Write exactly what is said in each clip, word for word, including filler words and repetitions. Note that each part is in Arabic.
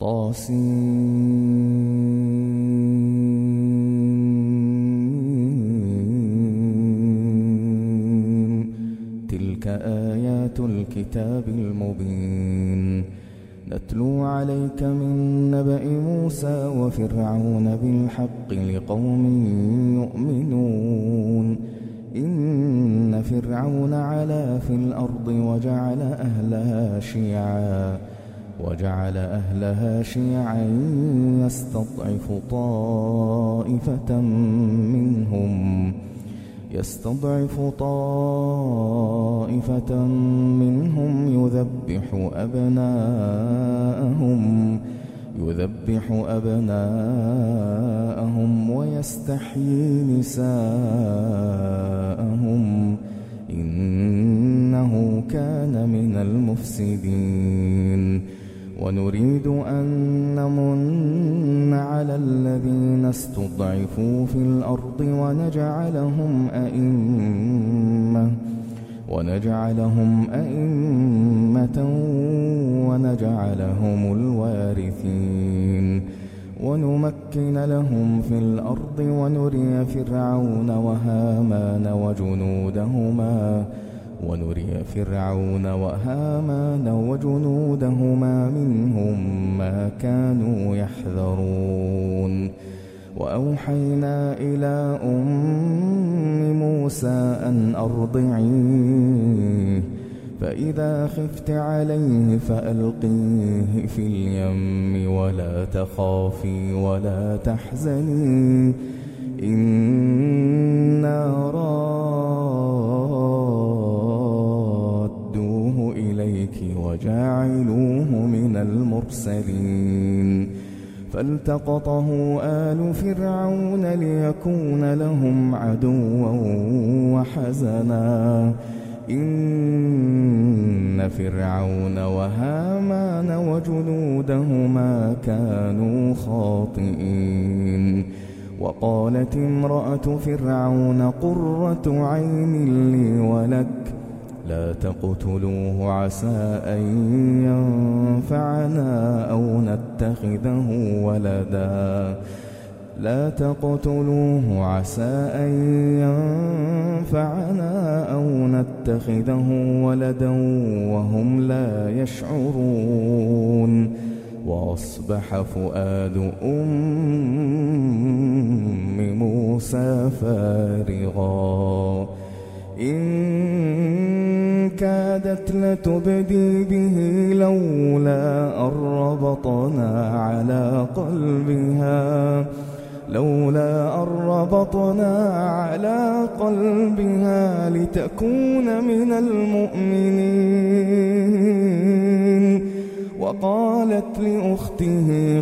طاسين. تلك آيات الكتاب المبين نتلو عليك من نبأ موسى وفرعون بالحق لقوم يؤمنون. إن فرعون علا في الأرض وجعل أهلها شيعا وجعل أهلها شيعا يستضعف طائفة منهم يستضعف طائفة منهم يذبح أبناءهم يذبح أبناءهم ويستحيي نساءهم إنه كان من المفسدين. ونريد أن نمن على الذين استضعفوا في الأرض ونجعلهم أئمة ونجعلهم أئمة ونجعلهم الوارثين. ونمكن لهم في الأرض ونري فرعون وهامان وجنودهما ونري فرعون وهامان وجنودهما منهم ما كانوا يحذرون. وأوحينا إلى أم موسى أن أرضعيه فإذا خفت عليه فألقيه في اليم ولا تخافي ولا تحزني إنا رادوه إليك وجاعلوه من المرسلين. فالتقطه آل فرعون ليكون لهم عدوا وحزنا إن فرعون وهامان وجنودهما كانوا خاطئين. وقالت امرأة فرعون قرة عين لي ولك لا تقتلوه عسى أن ينفعنا أو نتخذه ولدا لا تقتلوه عسى أن ينفعنا أو نتخذه ولدا وهم لا يشعرون. وأصبح فؤاد أم موسى فارغا إن كادت لتبدي به لولا أن ربطنا على قلبها لولا أن ربطنا على قلبها لتكون من المؤمنين. وقالت لأخته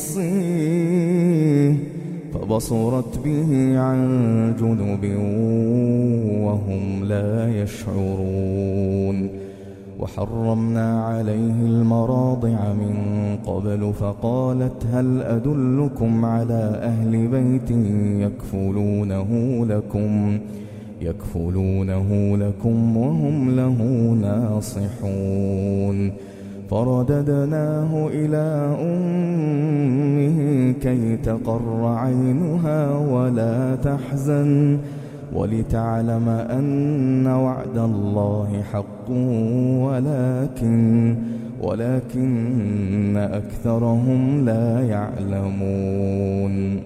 قصيه فبصرت به عن جنب وهم لا يشعرون. وحرمنا عليه المراضع من قبل فقالت هل أدلكم على أهل بيت يكفلونه لكم يكفلونه لكم وهم له ناصحون. فرددناه إلى أمه كي تقر عينها ولا تحزن ولتعلم أن وعد الله حق ولكن ولكن أكثرهم لا يعلمون.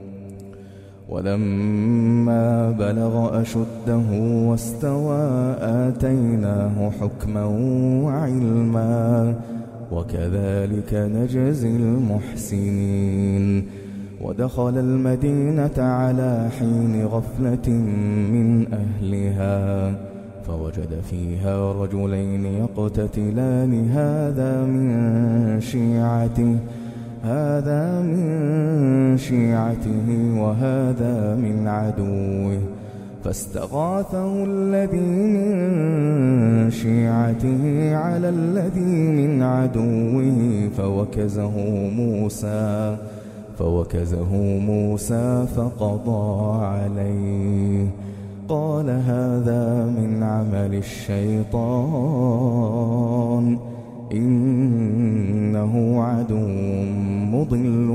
ولما بلغ أشده واستوى آتيناه حكما وعلما وكذلك نجزي المحسنين. ودخل المدينة على حين غفلة من أهلها فوجد فيها رجلين يقتتلان هذا من شيعته هذا من شيعته وهذا من عدوه فاستغاثه الذي من شيعته على الذي من عدوه فوكزه موسى فوكزه موسى فقضى عليه. قال هذا من عمل الشيطان إنه عدو مضل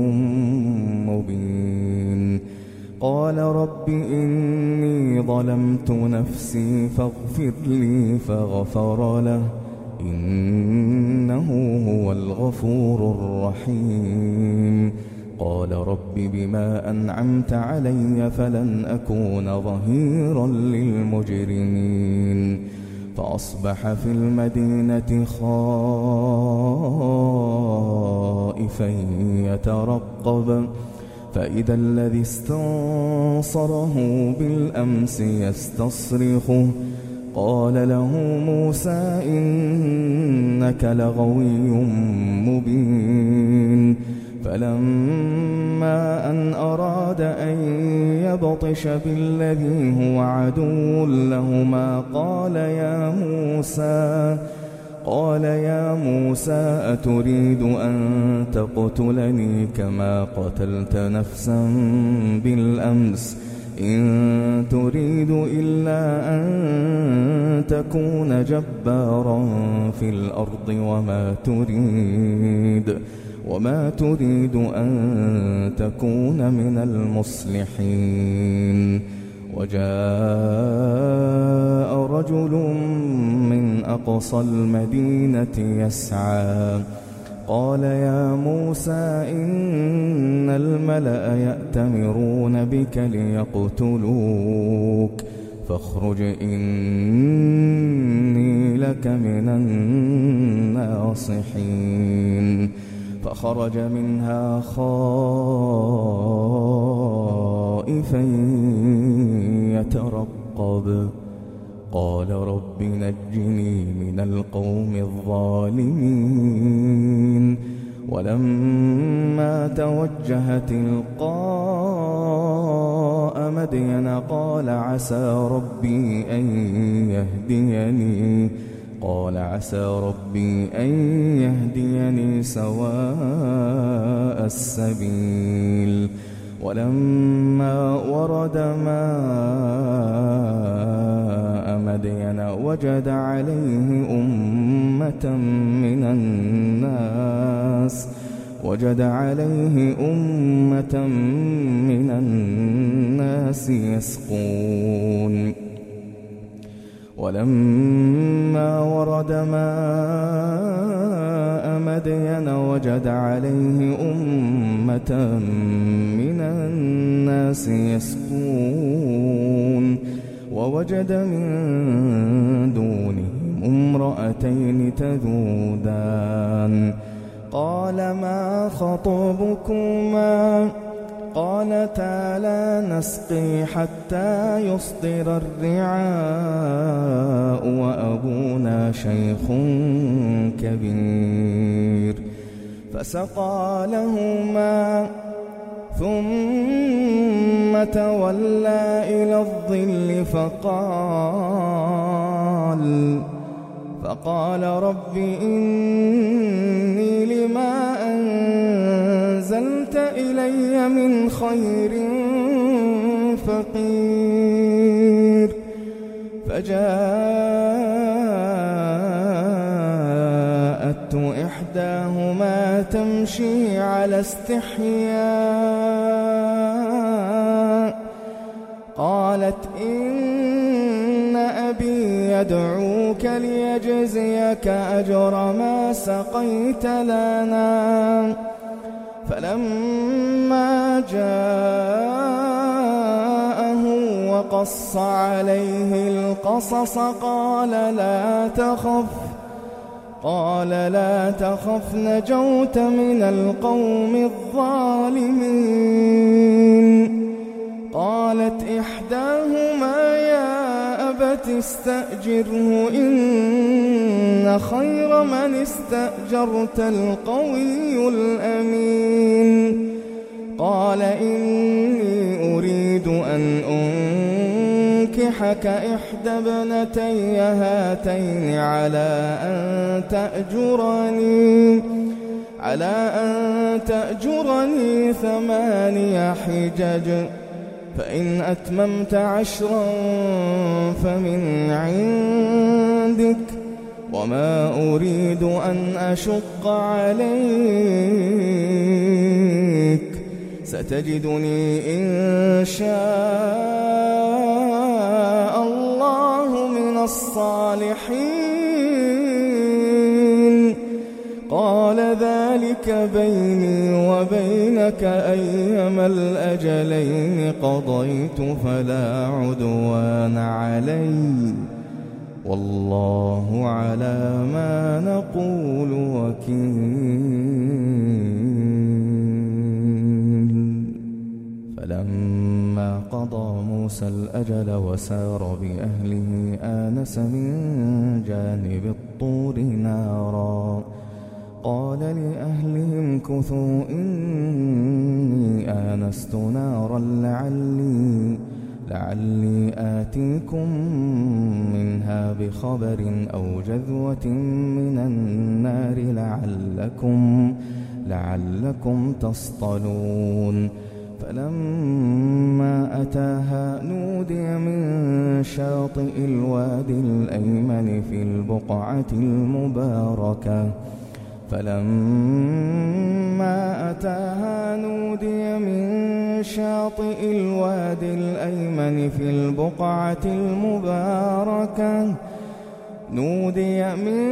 مبين. قال رب إني ظلمت نفسي فاغفر لي فغفر له إنه هو الغفور الرحيم. قال رب بما أنعمت علي فلن أكون ظهيرا للمجرمين. فأصبح في المدينة خائفا يترقب فإذا الذي استنصره بالأمس يستصرخه قال له موسى إنك لغوي مبين. فلما أن أراد أن يبطش بالذي هو عدو لهما قال يا موسى قال يا موسى أتريد أن تقتلني كما قتلت نفسا بالأمس إن تريد إلا أن تكون جبارا في الأرض وما تريد وما تريد أن تكون من المصلحين. وجاء رجل من أقصى المدينة يسعى قال يا موسى إن الملأ يأتمرون بك ليقتلوك فاخرج إني لك من الناصحين. فخرج منها خائفا يترقب قال رب نجني من القوم الظالمين. ولما توجه تلقاء مدين قال عسى ربي أن يهديني قال عسى ربي أن يهديني سواء السبيل. ولما ورد ماء مدين وجد عليه أمة من الناس وجد عليه أمة من الناس يسقون. ولما ورد ماء مدين وجد عليه أمة من الناس يسقون ووجد من دونهم امرأتين تذودان قال ما خطبكما قالتا لا نسقي حتى يصدر الرعاء وأبونا شيخ كبير. فسقى لهما ثم تولى إلى الظل فقال فقال رب إني لما أنزلت إلي من خير فقير. فجاءت إحداهما تمشي على استحياء قالت إن أبي يدعوك ليجزيك أجر ما سقيت لنا. فلما جاءه وقص عليه القصص قال لا تخف قال لا تخف نجوت من القوم الظالمين. قالت إحداهما يا أبت استأجره إن خير من استأجرت القوي الأمين. قال إني أريد أن أنكحك إحدى ابنتي هاتين على أن تأجرني على أن تأجرني ثماني حجج فإن أتممت عشرا فمن عندك وما أريد أن أشق عليك ستجدني إن شاء الله من الصالحين قال ذلك بيني وبينك أيما الأجلين قضيت فلا عدوان علي والله على ما نقول وكيل. فلما قضى موسى الأجل وسار بأهله آنس من جانب الطور نارا قال لأهلهم كثوا إني آنست نارا لعلي لعلي آتيكم منها بخبر أو جذوة من النار لعلكم لعلكم تصطلون. فلما أتاها نودي من شاطئ الوادي الأيمن في البقعة المباركة فلما أتاها نودي من شاطئ الوادي الأيمن في البقعة المباركة نودي من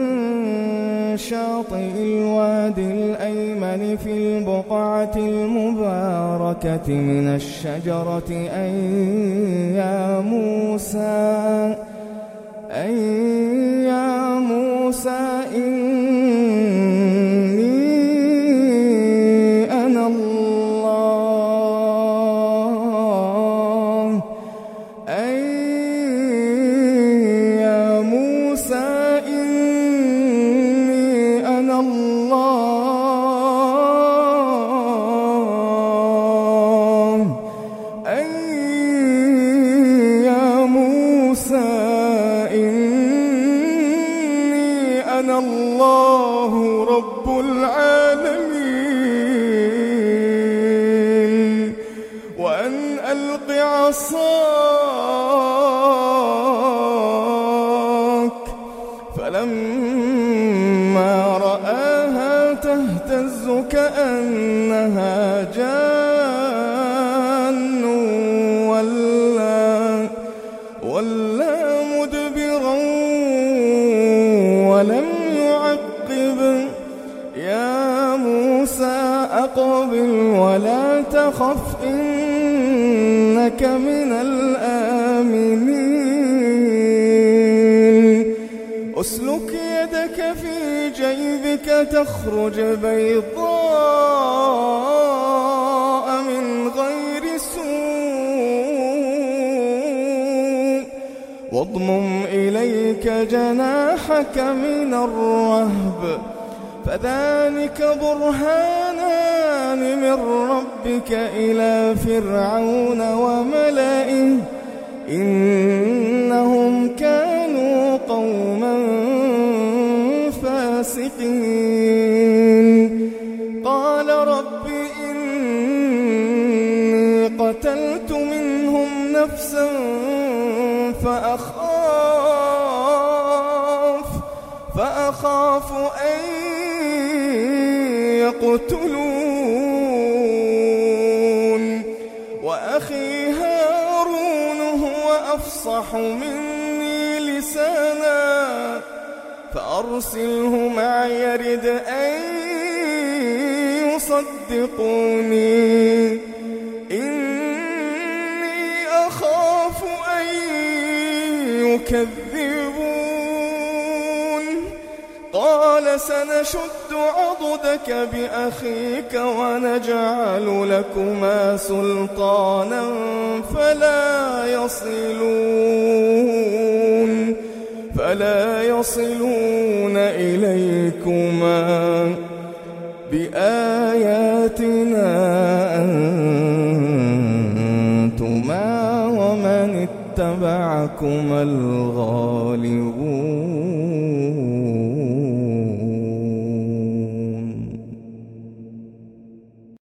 شاطئ الوادي الأيمن في البقعة المباركة من الشجرة أي يا موسى أي يا موسى إني أنا الله أي يا موسى إني أنا الله أي يا موسى أنا الله رب العالمين وأن ألق عصاك فلما رآها تهتز كأنها جان ولا ولا مدبرا ولم يعقب يا موسى أقبل ولا تخف إنك من الآمنين أسلك يدك في جيبك تخرج بيضاء من غير سوء واضمم إليك جناحك من الرهب فذلك برهانان من ربك إلى فرعون وملئه إنهم كانوا قوما فاسقين قال رب إني قتلت منهم نفسا فأخاف فأخاف أن يقتلون وأخي هارون هو أفصح مني لسانا فأرسله معي يرد أن يصدقوني إني أخاف أن يكذبون قال سنشد عضدك بأخيك ونجعل لكما سلطانا فلا يصلون فلا يصلون إليكما بآياتنا أنتما ومن اتبعكما الغالبون.